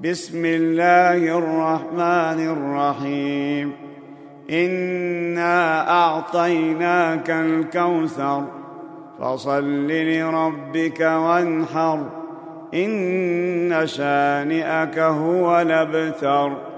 بسم الله الرحمن الرحيم إنا أعطيناك الكوثر فصل لربك وانحر إن شانئك هو الأبتر.